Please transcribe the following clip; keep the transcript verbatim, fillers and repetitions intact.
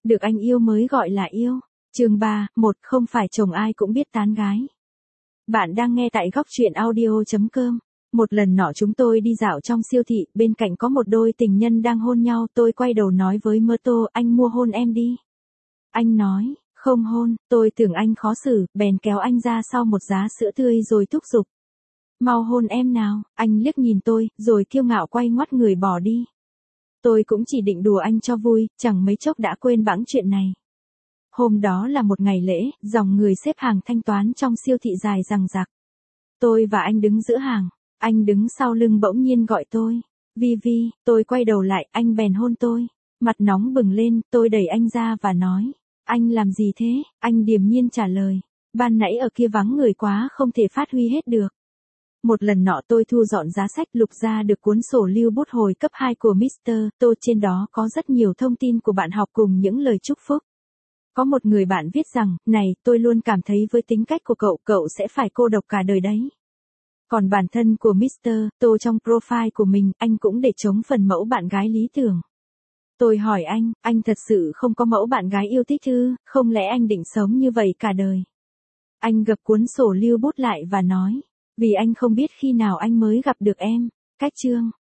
Được anh yêu mới gọi là yêu. Chương ba, một không phải chồng ai cũng biết tán gái. Bạn đang nghe tại góc truyện audio chấm com. Một lần nọ chúng tôi đi dạo trong siêu thị, bên cạnh có một đôi tình nhân đang hôn nhau, tôi quay đầu nói với Mơ Tô, anh mua hôn em đi. Anh nói, không hôn, tôi tưởng anh khó xử, bèn kéo anh ra sau một giá sữa tươi rồi thúc giục. Mau hôn em nào, anh liếc nhìn tôi, rồi kiêu ngạo quay ngoắt người bỏ đi. Tôi cũng chỉ định đùa anh cho vui, chẳng mấy chốc đã quên bẵng chuyện này. Hôm đó là một ngày lễ, dòng người xếp hàng thanh toán trong siêu thị dài dằng dặc. Tôi và anh đứng giữa hàng, anh đứng sau lưng bỗng nhiên gọi tôi. Vi Vi, tôi quay đầu lại, anh bèn hôn tôi. Mặt nóng bừng lên, tôi đẩy anh ra và nói, anh làm gì thế? Anh điềm nhiên trả lời, ban nãy ở kia vắng người quá không thể phát huy hết được. Một lần nọ tôi thu dọn giá sách lục ra được cuốn sổ lưu bút hồi cấp hai của mít tơ Tô, trên đó có rất nhiều thông tin của bạn học cùng những lời chúc phúc. Có một người bạn viết rằng, này, tôi luôn cảm thấy với tính cách của cậu, cậu sẽ phải cô độc cả đời đấy. Còn bản thân của mít tơ Tô trong profile của mình, anh cũng để trống phần mẫu bạn gái lý tưởng. Tôi hỏi anh, anh thật sự không có mẫu bạn gái yêu thích ư, không lẽ anh định sống như vậy cả đời? Anh gập cuốn sổ lưu bút lại và nói, vì anh không biết khi nào anh mới gặp được em. Cách chương